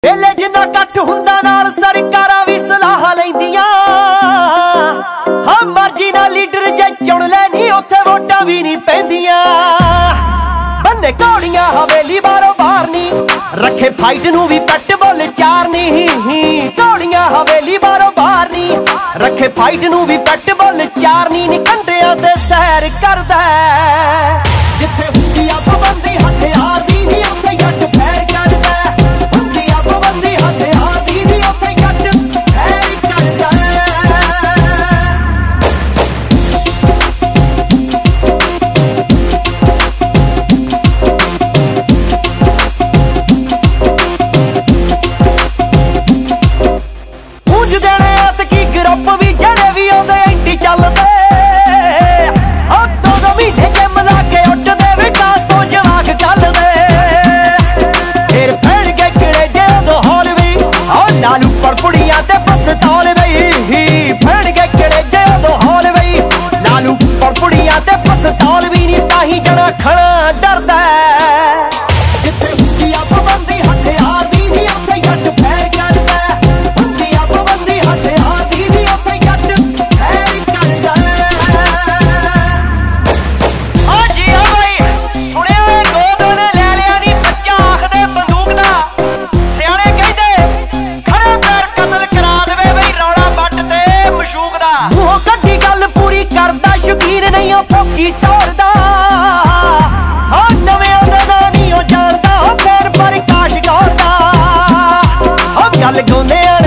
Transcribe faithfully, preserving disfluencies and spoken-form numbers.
ਵੇਲੇ जिन्ना कट हुंदा नाल सरकारां भी सलाह लैंदियां। हाँ मर्जी नाल लीडर जे चुन लैनी उत्थे वोटां भी नहीं पैंदियां। बंदे घोड़ियां हवेली बारों बाहर नी रखे फाइट नूं भी पट बोल चार नी। घोड़ियां हवेली बारों बाहर नी रखे फाइट नूं भी पट बोल चार नी। कंडियां ते सैर करदा जिथे हुंदी आ पाबंदी हथियार दी नी उत्थे जट फैर करदा। हुंदी आ पाबंदी हथियार दी नी उत्थे जट फैर करदा। ਉਂਝ ਦੇਣੇ ਆਤਕੀ ਗਰੁੱਪ ਵੀ ਜਿਹੜੇ ਵੀ ਆਉਂਦੇ ਐਂਟੀ ਚੱਲਦੇ। ਹੱਥੋਂ ਦੋ ਮਹੀਨੇ ਜਿਮ ਲਾ ਕੇ ਉੱਠਦੇ ਵਿਕਾਸ ਤੋਂ ਜਵਾਕ ਚੱਲਦੇ। ਫਿਰ ਫੜ ਕੇ ਕਿਲੇ ਜੇ ਉਦੋਂ ਹੌਲ ਵੀ ਉਹ ਨਾਲ ਉੱਪਰ ਕੁੜੀਆਂ ਤੇ ਪਸਤੌਲ ਵਈ। ਫੜ ਕੇ ਕਿਲੇ ਜੇ ਉਦੋਂ ਹੌਲ ਵਈ ਨਾਲ ਉੱਪਰ ਕੁੜੀਆਂ ਤੇ ਪਸਤੌਲ ਵੀ ਨੀ ਤਾਹੀਂ ਜਣਾ ਖਣਾ ਡਰਦਾ। ਜਿੱਥੇ ਹੁੰਦੀ ਆ ਪਾਬੰਦੀ ਹਥਿਆਰ ਦੀ ਨੀ ਉੱਥੇ ਜੱਟ ਫੈਰ ਕਰਦਾ। ਹੁੰਦੀ ਆ ਪਾਬੰਦੀ ਹਥਿਆਰ ਦੀ ਨੀ ਉੱਥੇ ਜੱਟ ਫੈਰ ਕਰਦਾ। ਓ ਜੀ ਓ ਬਈ ਸੁਣਿਆ ਏ ਗੋਦ ਨੇ ਲੈ ਲਿਆ ਨੀ ਬੱਚਾ ਆਖਦੇ ਬੰਦੂਕ ਦਾ। ਸਿਆਣੇ ਕਹਿੰਦੇ ਖੜੇ ਪੈਰ ਕਤਲ ਕਰਾ ਦੇਵੇ ਬਈ ਰੌਲਾ ਵੱਟ ਤੇ ਮਸ਼ੂਕ ਦਾ। ਉਹ ਕੱਢੀ ਗੱਲ ਪੂਰੀ ਕਰਦਾ ਸ਼ੌਕੀਨ ਨਹੀਂ ਉਹ ਫੋਕੀ ਟੋਰਦਾ। ਹਾਂ ਨਵਿਆਂ ਦਾ ਨਾਂ ਨੀ ਉਹ ਜਾਣਦਾ ਫੇਰ ਪ੍ਰਕਾਸ਼ ਗੌਰ ਦਾ। ਉਹ ਗੱਲ ਗਾਉਂਦੇ ਆ